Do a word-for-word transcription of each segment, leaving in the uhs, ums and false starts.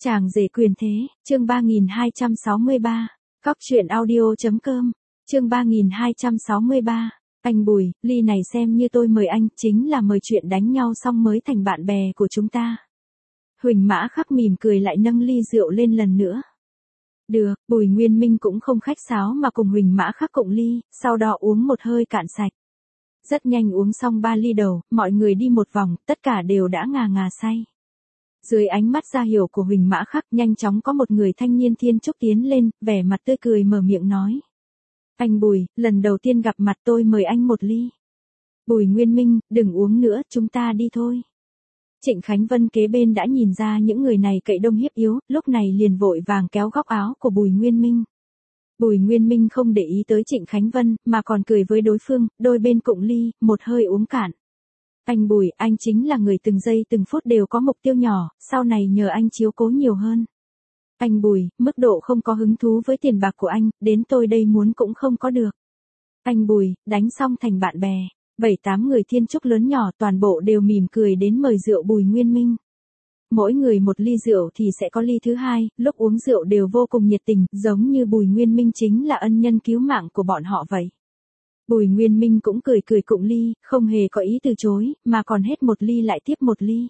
Chàng rể quyền thế, chương ba nghìn hai trăm sáu mươi ba. Cóc truyện audio.com, chương ba nghìn hai trăm sáu mươi ba. Anh Bùi, ly này xem như tôi mời anh, chính là mời chuyện đánh nhau xong mới thành bạn bè của chúng ta. Huỳnh Mã Khắc mỉm cười lại nâng ly rượu lên lần nữa. Được, Bùi Nguyên Minh cũng không khách sáo mà cùng Huỳnh Mã Khắc cộng ly, sau đó uống một hơi cạn sạch. Rất nhanh uống xong ba ly đầu, mọi người đi một vòng, tất cả đều đã ngà ngà say. Dưới ánh mắt ra hiểu của Huỳnh Mã Khắc, nhanh chóng có một người thanh niên thiên trúc tiến lên, vẻ mặt tươi cười mở miệng nói. Anh Bùi, lần đầu tiên gặp mặt tôi mời anh một ly. Bùi Nguyên Minh, đừng uống nữa, chúng ta đi thôi. Trịnh Khánh Vân kế bên đã nhìn ra những người này cậy đông hiếp yếu, lúc này liền vội vàng kéo góc áo của Bùi Nguyên Minh. Bùi Nguyên Minh không để ý tới Trịnh Khánh Vân, mà còn cười với đối phương, đôi bên cộng ly, một hơi uống cạn. Anh Bùi, anh chính là người từng giây từng phút đều có mục tiêu nhỏ, sau này nhờ anh chiếu cố nhiều hơn. Anh Bùi, mức độ không có hứng thú với tiền bạc của anh, đến tôi đây muốn cũng không có được. Anh Bùi, đánh xong thành bạn bè. Bảy tám người thiên trúc lớn nhỏ toàn bộ đều mỉm cười đến mời rượu Bùi Nguyên Minh. Mỗi người một ly rượu thì sẽ có ly thứ hai, lúc uống rượu đều vô cùng nhiệt tình, giống như Bùi Nguyên Minh chính là ân nhân cứu mạng của bọn họ vậy. Bùi Nguyên Minh cũng cười cười cụng ly, không hề có ý từ chối, mà còn hết một ly lại tiếp một ly.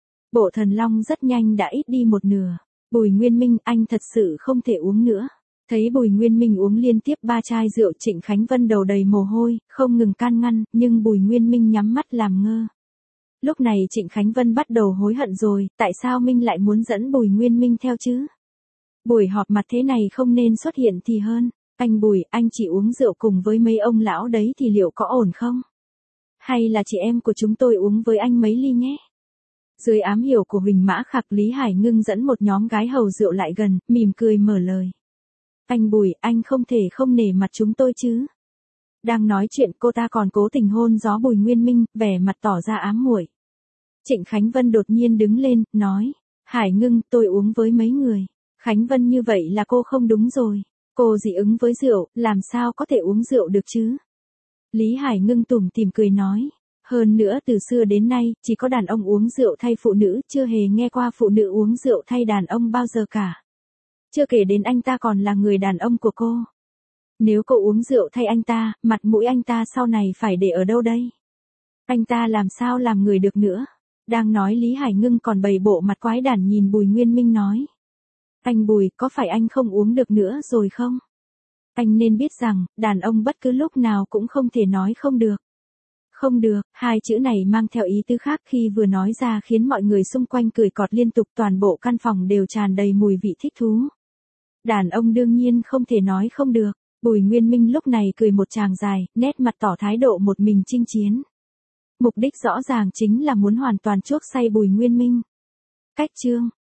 Bộ Thần Long rất nhanh đã ít đi một nửa. Bùi Nguyên Minh, anh thật sự không thể uống nữa. Thấy Bùi Nguyên Minh uống liên tiếp ba chai rượu, Trịnh Khánh Vân đầu đầy mồ hôi, không ngừng can ngăn, nhưng Bùi Nguyên Minh nhắm mắt làm ngơ. Lúc này Trịnh Khánh Vân bắt đầu hối hận rồi, tại sao Minh lại muốn dẫn Bùi Nguyên Minh theo chứ? Buổi họp mặt thế này không nên xuất hiện thì hơn. Anh Bùi, anh chỉ uống rượu cùng với mấy ông lão đấy thì liệu có ổn không? Hay là chị em của chúng tôi uống với anh mấy ly nhé? Dưới ám hiểu của Huỳnh Mã Khắc, Lý Hải Ngưng dẫn một nhóm gái hầu rượu lại gần, mỉm cười mở lời. Anh Bùi, anh không thể không nể mặt chúng tôi chứ. Đang nói chuyện cô ta còn cố tình hôn gió Bùi Nguyên Minh, vẻ mặt tỏ ra ám muội. Trịnh Khánh Vân đột nhiên đứng lên, nói. Hải Ngưng, tôi uống với mấy người. Khánh Vân như vậy là cô không đúng rồi. Cô dị ứng với rượu, làm sao có thể uống rượu được chứ? Lý Hải Ngưng tủm tỉm cười nói. Hơn nữa từ xưa đến nay, chỉ có đàn ông uống rượu thay phụ nữ, chưa hề nghe qua phụ nữ uống rượu thay đàn ông bao giờ cả. Chưa kể đến anh ta còn là người đàn ông của cô. Nếu cô uống rượu thay anh ta, mặt mũi anh ta sau này phải để ở đâu đây? Anh ta làm sao làm người được nữa? Đang nói Lý Hải Ngưng còn bày bộ mặt quái đản nhìn Bùi Nguyên Minh nói. Anh Bùi, có phải anh không uống được nữa rồi không? Anh nên biết rằng, đàn ông bất cứ lúc nào cũng không thể nói không được. Không được, hai chữ này mang theo ý tứ khác khi vừa nói ra khiến mọi người xung quanh cười cọt liên tục, toàn bộ căn phòng đều tràn đầy mùi vị thích thú. Đàn ông đương nhiên không thể nói không được. Bùi Nguyên Minh lúc này cười một tràng dài, nét mặt tỏ thái độ một mình chinh chiến. Mục đích rõ ràng chính là muốn hoàn toàn chuốc say Bùi Nguyên Minh. Cách chương